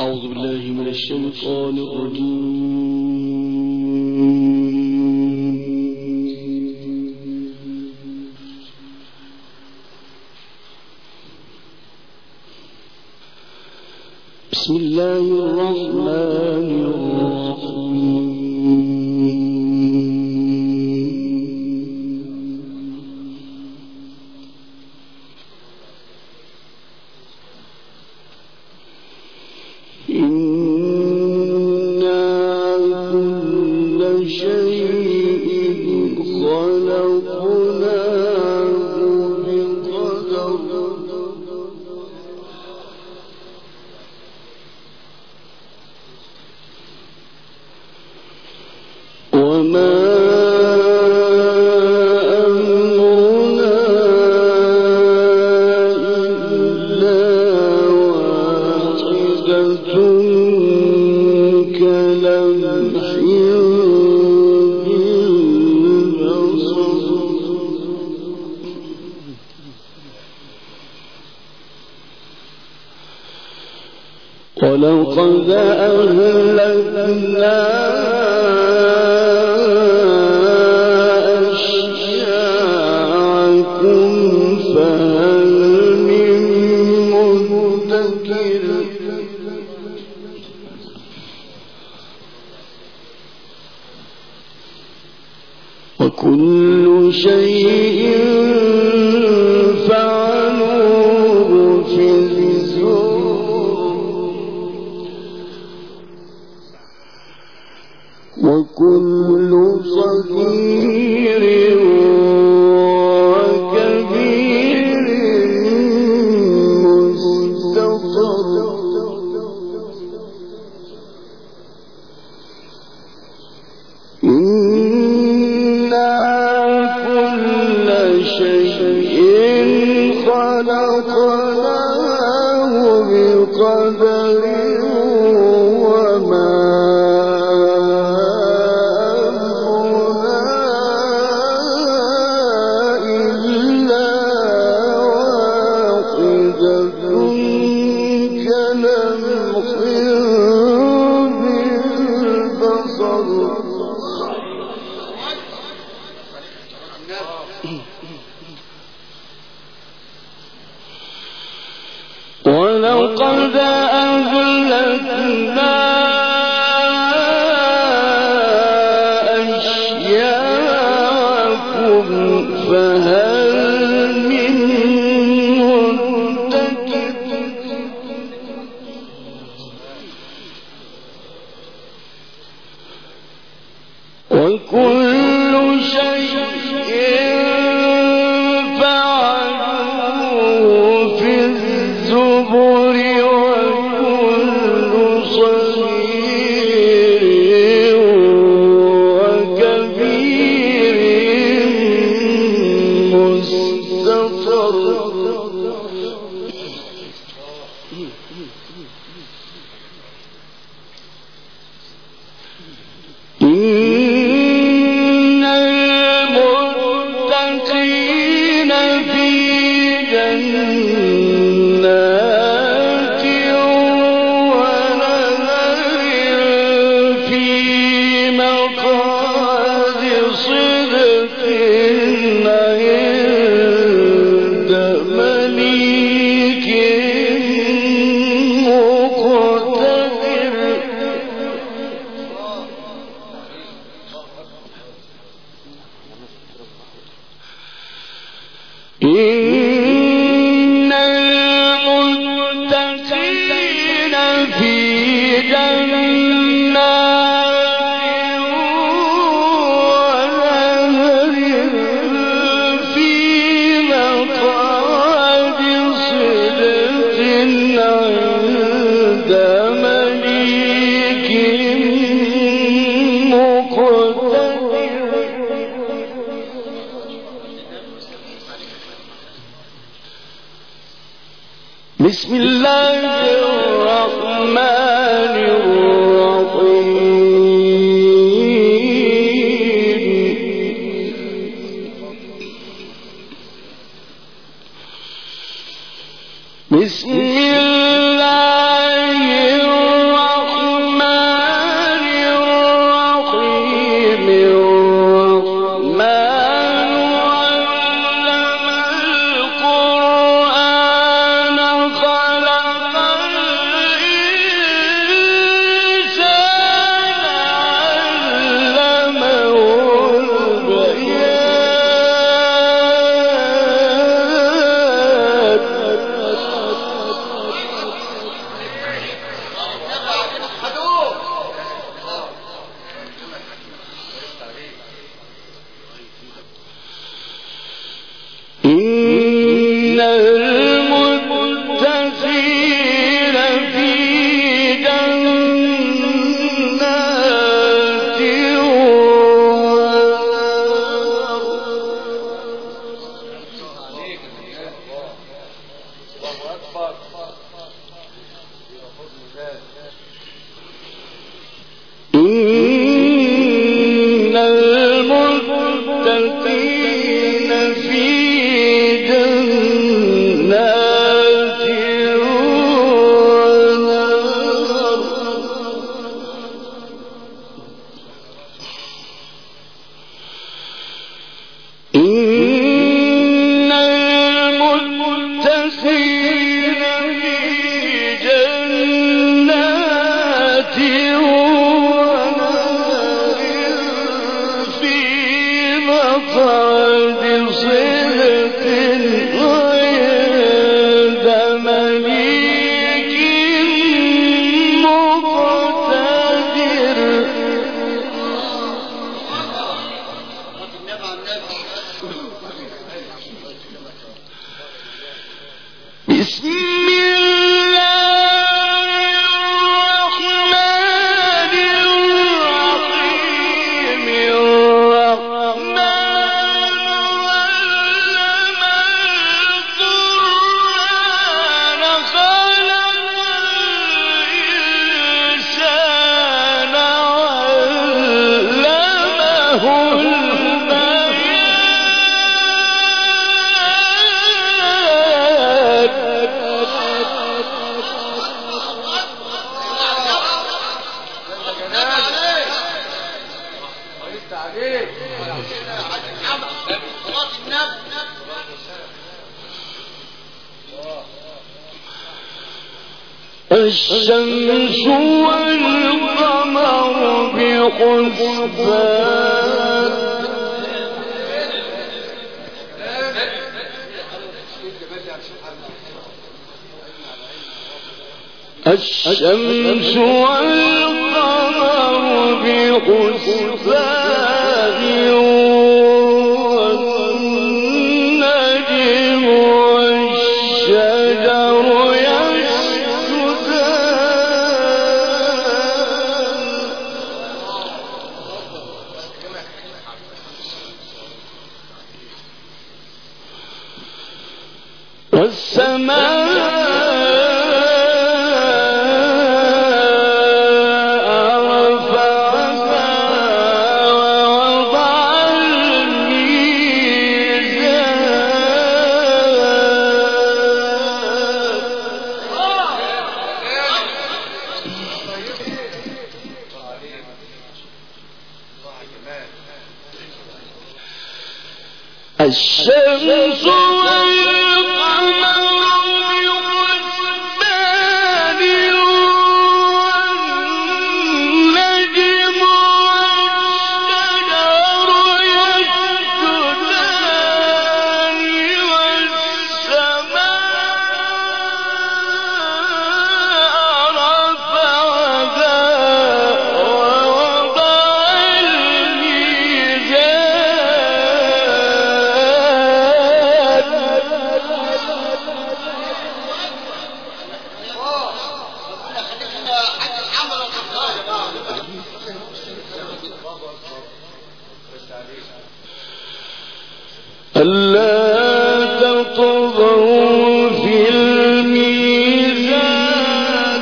أعوذ بالله من الشيطان الرجيم. بسم الله الرحمن الرحيم. ولقد أهلكنا أشياعكم فهل من مدكر وكل شيء فعلوه في وكل صغير وكبير مستطر إنا كل شيء خلقناه بقدر وما ولقد أهلكنا أشياعكم فهل من مدكر وكل شيء فعلوه في الزبر وكل صغير وكبير مستطر إن المتقين في جنات ونهر في مقعد صدق عند مليك مقتدر إن المتقين في جنات ونهر في مقعد صدق عند مليك مقتدر بسم الله الرحمن الرحيم بسم الله إن المتقين في جنات ونهر إن المتقين في جنات ونهر في مقعد صدق عند مليك مقتدر. بسم الله الرحمن الرحيم. الرحمن علم القرآن خلق الإنسان علمه الشمس والقمر بحسبان. الشمس والقمر بحسبان والنجم والشجر الشمس والقمر بحسبان والنجم والشجر يسجدان والسماء رفعها ووضع ألا تطغوا في الميزان.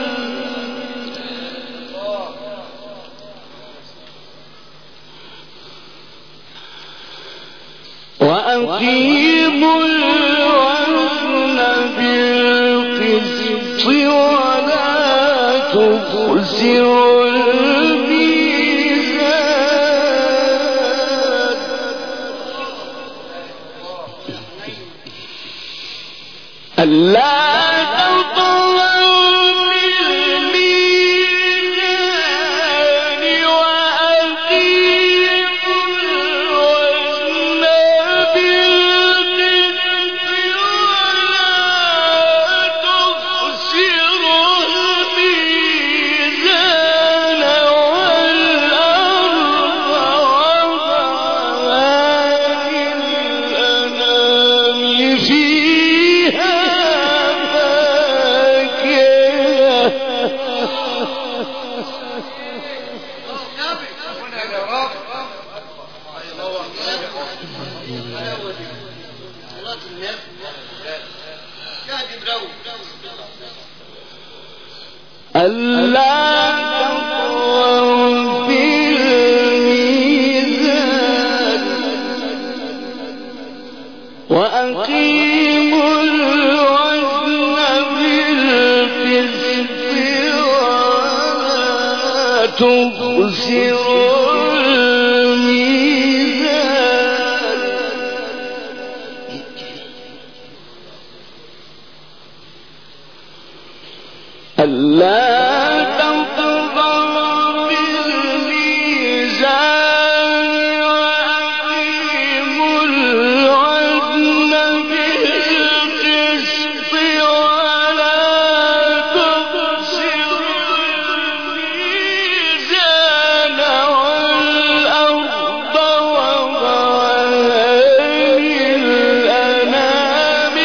وأقيموا الوزن بالقسط ولا تخسروا ألا تطغوا في الميزان وأقيموا الوزن بالقسط ولا تخسروا الميزان والأرض وضعها للأنام فيها ألا تطغوا في الميزان وأقيموا الوزن بالقسط ولا تخسروا الميزان ألا تطغوا في الميزان وأقيموا الوزن بالقسط ولا تخسروا الميزان والأرض وضعها للأنام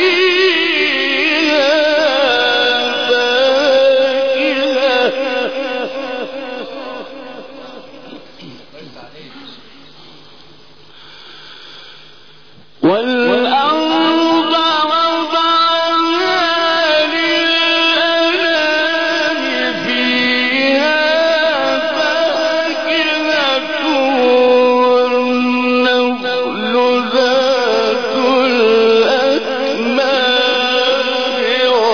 فيها والأرض وضعها للأنام فيها فاكهة والنخل ذات الأكمام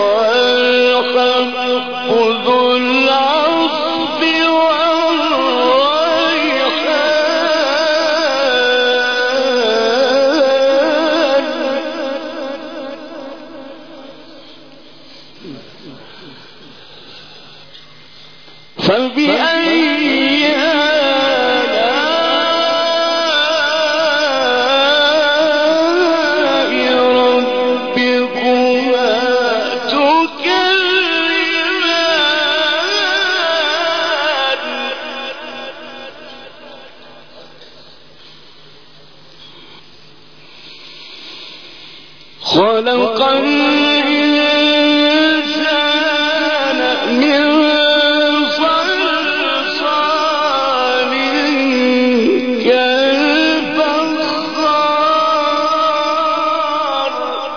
والحب ذو العصف فبأي آلاء ربكما تكذبان خلق الإنسان من صلصال كالفخار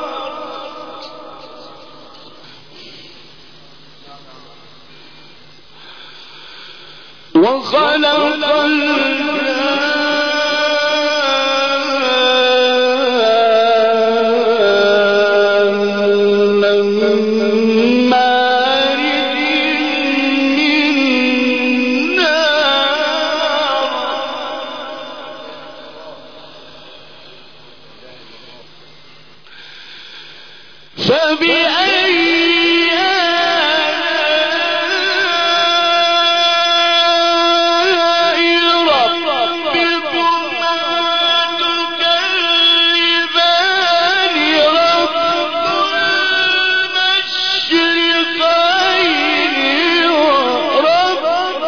وخلق فبأي آلاء ربكما تكذبان رب المشرقين ورب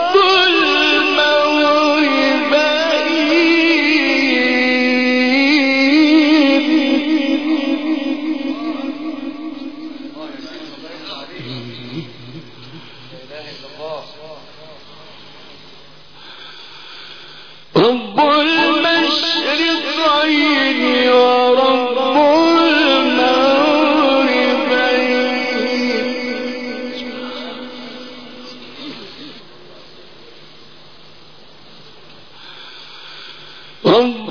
رب المشرقين ورب المغربين رب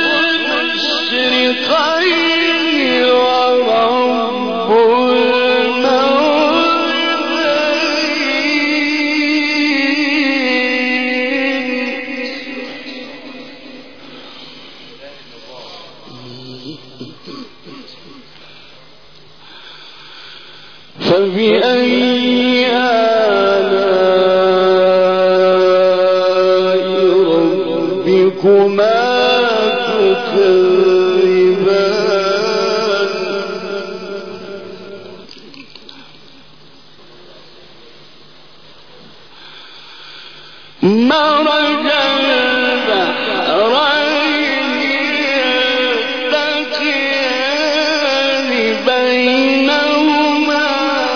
المشرقين ورب فبأي آلاء ربكما تكذبان مرج البحرين يلتقيان بينهما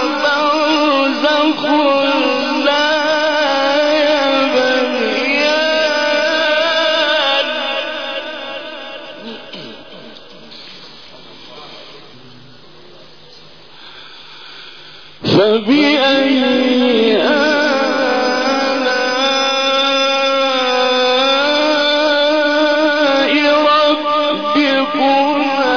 برزخ لا يبغيان فبأي آلاء ربكما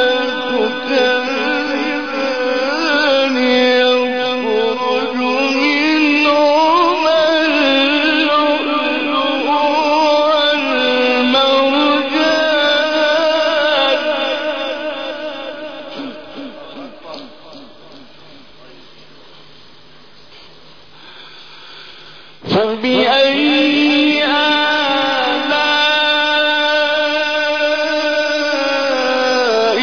تكذبان يخرج منهما اللؤلؤ والمرجان فبأي آلاء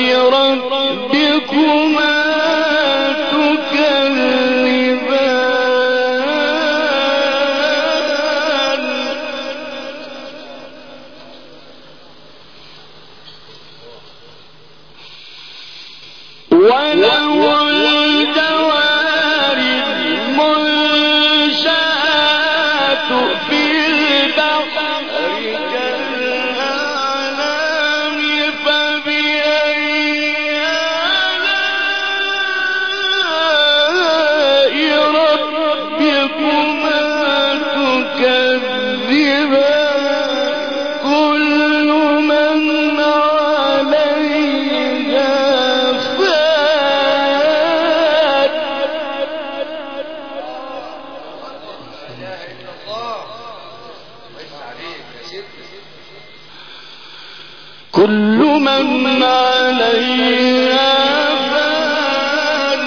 ربكما تكذبان وله الجوار المنشآت في البحر كالأعلام فبأي آلاء ربكما تكذبان كل من عليها فان كل من عليها فان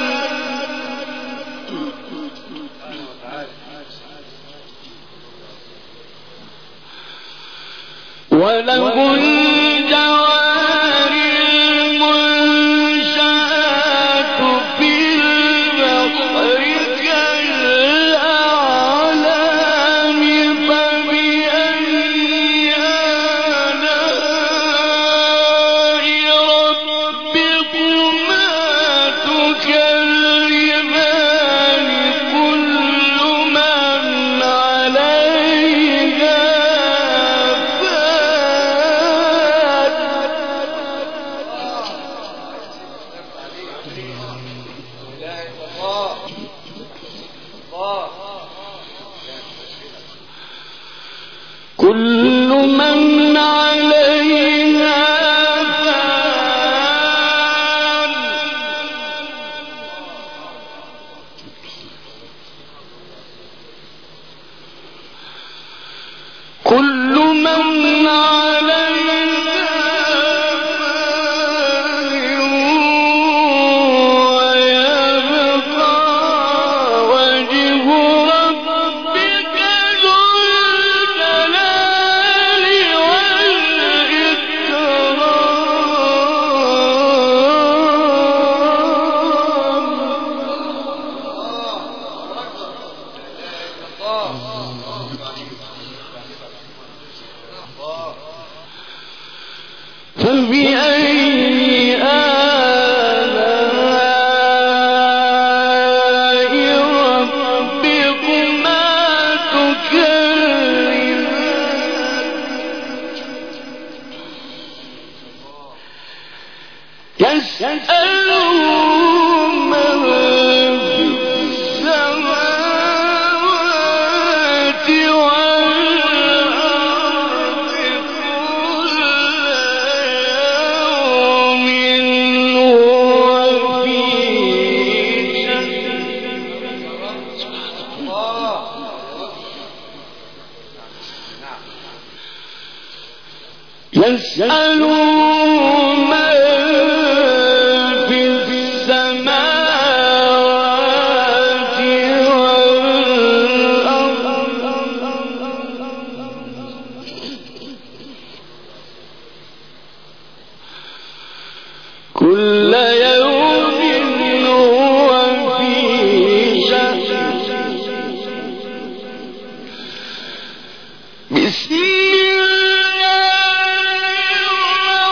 وله الجوار المنشآت في البحر كالأعلام فبأي آلاء ربكما تكذبان كل من عليها كل من عليها فان كل من عليها فان ويبقى وجه ربك ذو الجلال والإكرام فبأي آلاء ربكما تكذبان يسأله من في السماوات والأرض كل يوم هو في شأن يسأل من في السماوات والأرض كل يوم هو في شأن بسم الله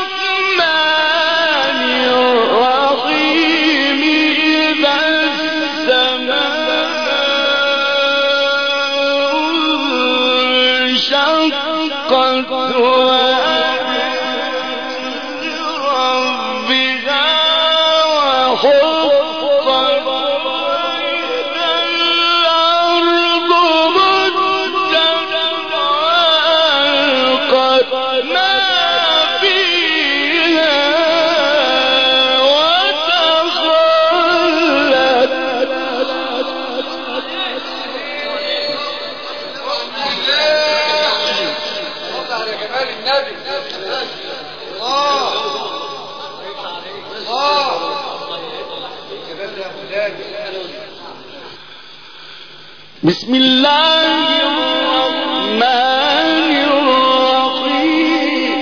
بسم الله الرحمن الرحيم.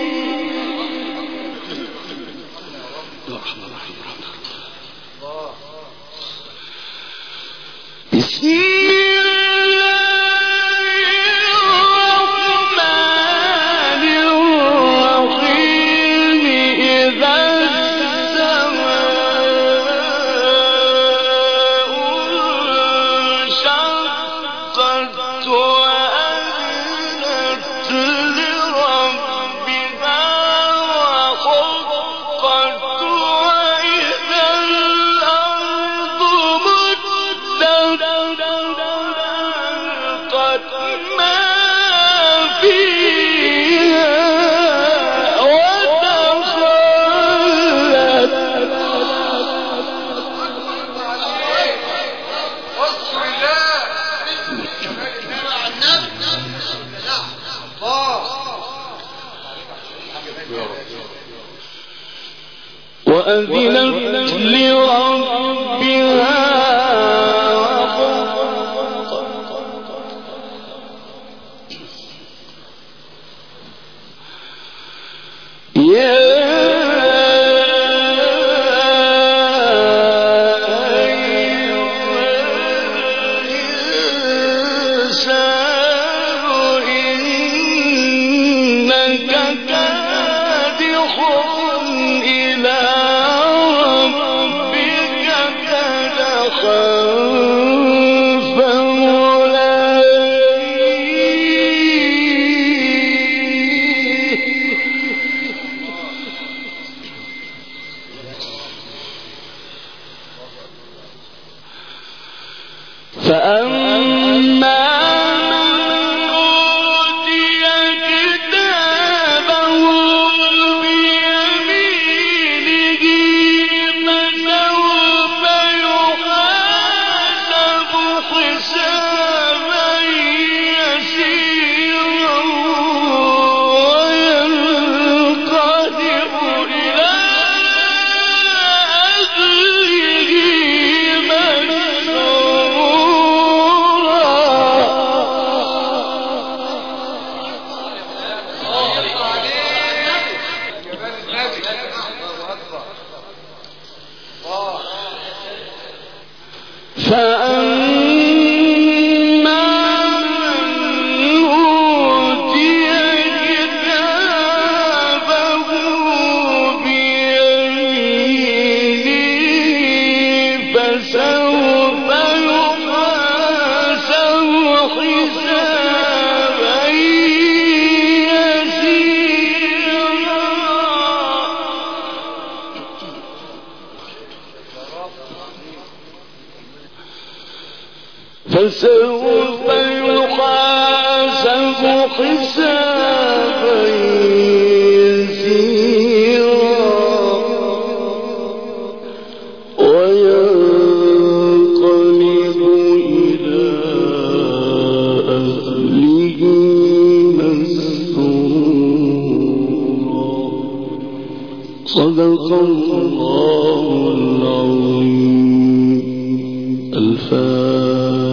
بسم وأذنت لربها فسوف يحاسب حسابا يسيرا وينقلب إلى أهله مسرورا. صدق الله العظيم. الفاتحة.